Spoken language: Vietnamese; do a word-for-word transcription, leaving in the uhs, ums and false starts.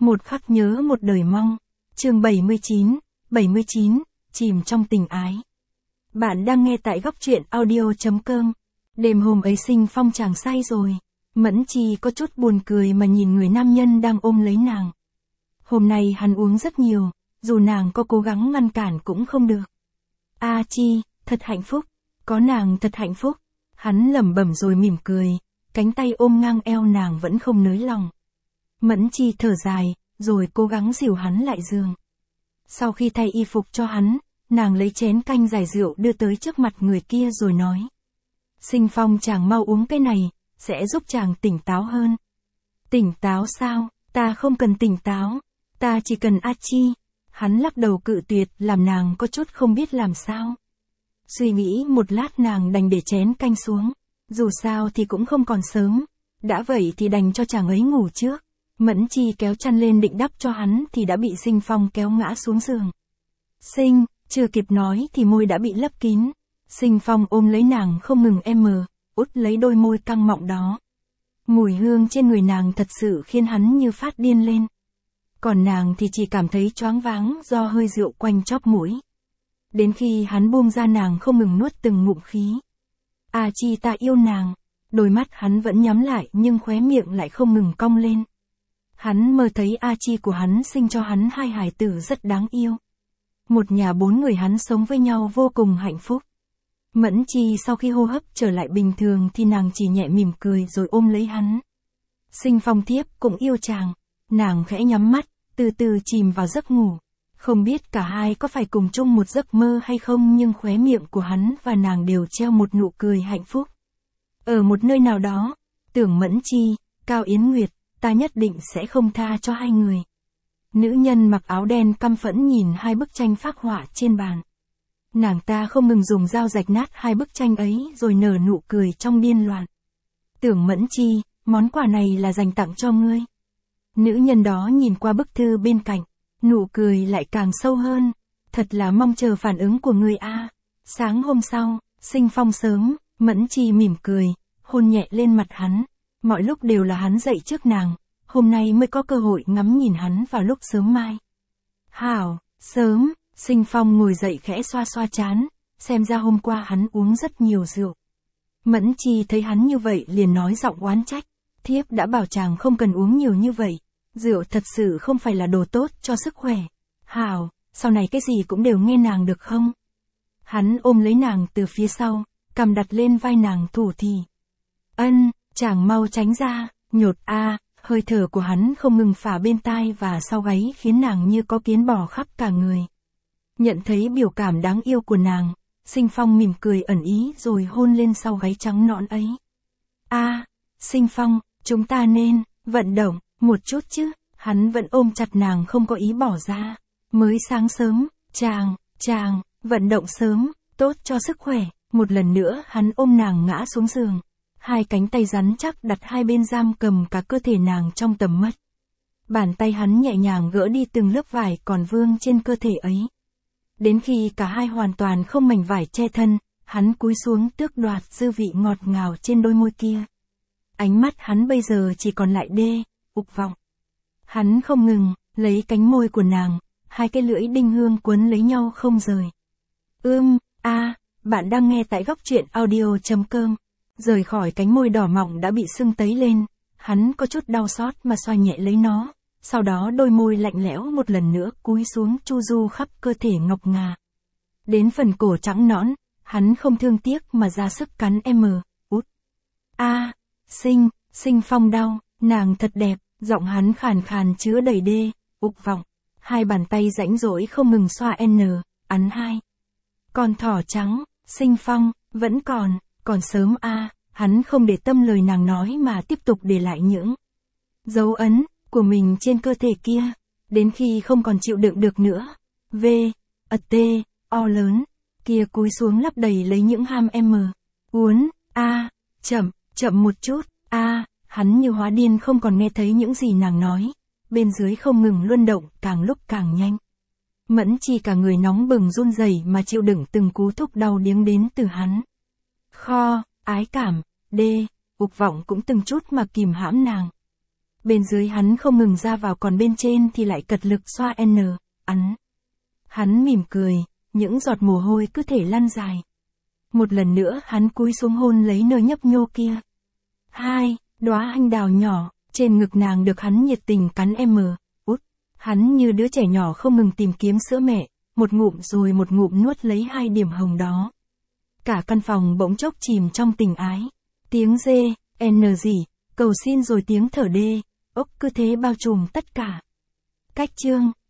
Một khắc nhớ một đời mong. Chương bảy mươi chín, bảy mươi chín, chìm trong tình ái. Bạn đang nghe tại góc truyện audio.com. Đêm hôm ấy Sinh Phong chàng say rồi. Mẫn Chi có chút buồn cười mà nhìn người nam nhân đang ôm lấy nàng. Hôm nay hắn uống rất nhiều, dù nàng có cố gắng ngăn cản cũng không được. A Chi, thật hạnh phúc, có nàng thật hạnh phúc. Hắn lẩm bẩm rồi mỉm cười, cánh tay ôm ngang eo nàng vẫn không nới lòng. Mẫn Chi thở dài, rồi cố gắng dìu hắn lại giường. Sau khi thay y phục cho hắn, nàng lấy chén canh giải rượu đưa tới trước mặt người kia rồi nói. Sinh Phong chàng mau uống cái này, sẽ giúp chàng tỉnh táo hơn. Tỉnh táo sao, ta không cần tỉnh táo, ta chỉ cần A Chi. Hắn lắc đầu cự tuyệt làm nàng có chút không biết làm sao. Suy nghĩ một lát nàng đành để chén canh xuống, dù sao thì cũng không còn sớm, đã vậy thì đành cho chàng ấy ngủ trước. Mẫn Chi kéo chăn lên định đắp cho hắn thì đã bị Sinh Phong kéo ngã xuống giường. Sinh, chưa kịp nói thì môi đã bị lấp kín. Sinh Phong ôm lấy nàng không ngừng em út lấy đôi môi căng mọng đó. Mùi hương trên người nàng thật sự khiến hắn như phát điên lên. Còn nàng thì chỉ cảm thấy choáng váng do hơi rượu quanh chóp mũi. Đến khi hắn buông ra nàng không ngừng nuốt từng ngụm khí. A Chi ta yêu nàng. Đôi mắt hắn vẫn nhắm lại nhưng khóe miệng lại không ngừng cong lên. Hắn mơ thấy A Chi của hắn sinh cho hắn hai hài tử rất đáng yêu. Một nhà bốn người hắn sống với nhau vô cùng hạnh phúc. Mẫn Chi sau khi hô hấp trở lại bình thường thì nàng chỉ nhẹ mỉm cười rồi ôm lấy hắn. Sinh Phong thiếp cũng yêu chàng. Nàng khẽ nhắm mắt, từ từ chìm vào giấc ngủ. Không biết cả hai có phải cùng chung một giấc mơ hay không nhưng khóe miệng của hắn và nàng đều treo một nụ cười hạnh phúc. Ở một nơi nào đó, Tưởng Mẫn Chi, Cao Yến Nguyệt, ta nhất định sẽ không tha cho hai người. Nữ nhân mặc áo đen căm phẫn nhìn hai bức tranh phác họa trên bàn. Nàng ta không ngừng dùng dao rạch nát hai bức tranh ấy rồi nở nụ cười trong điên loạn. Tưởng Mẫn Chi, món quà này là dành tặng cho ngươi. Nữ nhân đó nhìn qua bức thư bên cạnh, nụ cười lại càng sâu hơn. Thật là mong chờ phản ứng của ngươi a. Sáng hôm sau, Sinh Phong sớm, Mẫn Chi mỉm cười, hôn nhẹ lên mặt hắn. Mọi lúc đều là hắn dậy trước nàng, hôm nay mới có cơ hội ngắm nhìn hắn vào lúc sớm mai. Hảo, sớm, Sinh Phong ngồi dậy khẽ xoa xoa trán, xem ra hôm qua hắn uống rất nhiều rượu. Mẫn Chi thấy hắn như vậy liền nói giọng oán trách, thiếp đã bảo chàng không cần uống nhiều như vậy, rượu thật sự không phải là đồ tốt cho sức khỏe. Hảo, sau này cái gì cũng đều nghe nàng được không? Hắn ôm lấy nàng từ phía sau, cằm đặt lên vai nàng thủ thỉ. Ân, chàng mau tránh ra, nhột a. Hơi thở của hắn không ngừng phả bên tai và sau gáy khiến nàng như có kiến bò khắp cả người. Nhận thấy biểu cảm đáng yêu của nàng, Sinh Phong mỉm cười ẩn ý rồi hôn lên sau gáy trắng nõn ấy. A, Sinh Phong, chúng ta nên vận động một chút chứ. Hắn vẫn ôm chặt nàng không có ý bỏ ra. Mới sáng sớm, chàng, chàng, vận động sớm, tốt cho sức khỏe. Một lần nữa hắn ôm nàng ngã xuống giường. Hai cánh tay rắn chắc đặt hai bên giam cầm cả cơ thể nàng trong tầm mắt. Bàn tay hắn nhẹ nhàng gỡ đi từng lớp vải còn vương trên cơ thể ấy. Đến khi cả hai hoàn toàn không mảnh vải che thân, hắn cúi xuống tước đoạt dư vị ngọt ngào trên đôi môi kia. Ánh mắt hắn bây giờ chỉ còn lại đê, ục vọng. Hắn không ngừng, lấy cánh môi của nàng, hai cái lưỡi đinh hương quấn lấy nhau không rời. Ưm, a, bạn đang nghe tại góc truyện audio.com. Rời khỏi cánh môi đỏ mọng đã bị sưng tấy lên, hắn có chút đau xót mà xoa nhẹ lấy nó, sau đó đôi môi lạnh lẽo một lần nữa cúi xuống chu du khắp cơ thể ngọc ngà. Đến phần cổ trắng nõn, hắn không thương tiếc mà ra sức cắn em út. A, Sinh, Sinh Phong đau, nàng thật đẹp, giọng hắn khàn khàn chứa đầy đê, ục vọng. Hai bàn tay rãnh rỗi không ngừng xoa n, ắn hai. Con thỏ trắng, Sinh Phong, vẫn còn. Còn sớm a, à, hắn không để tâm lời nàng nói mà tiếp tục để lại những dấu ấn của mình trên cơ thể kia, đến khi không còn chịu đựng được nữa. V, a t, o lớn, kia cúi xuống lấp đầy lấy những ham m, uốn, a, à, chậm, chậm một chút, a, à, hắn như hóa điên không còn nghe thấy những gì nàng nói, bên dưới không ngừng luân động, càng lúc càng nhanh. Mẫn Chi cả người nóng bừng run rẩy mà chịu đựng từng cú thúc đau điếng đến từ hắn. Kho, ái cảm, đê, ục vọng cũng từng chút mà kìm hãm nàng. Bên dưới hắn không ngừng ra vào còn bên trên thì lại cật lực xoa N, ắn. Hắn mỉm cười, những giọt mồ hôi cứ thể lăn dài. Một lần nữa hắn cúi xuống hôn lấy nơi nhấp nhô kia. Hai, đóa anh đào nhỏ, trên ngực nàng được hắn nhiệt tình cắn M, út. Hắn như đứa trẻ nhỏ không ngừng tìm kiếm sữa mẹ, một ngụm rồi một ngụm nuốt lấy hai điểm hồng đó. Cả căn phòng bỗng chốc chìm trong tình ái. Tiếng dê, N gì, cầu xin rồi tiếng thở đê, ốc cứ thế bao trùm tất cả. Cách chương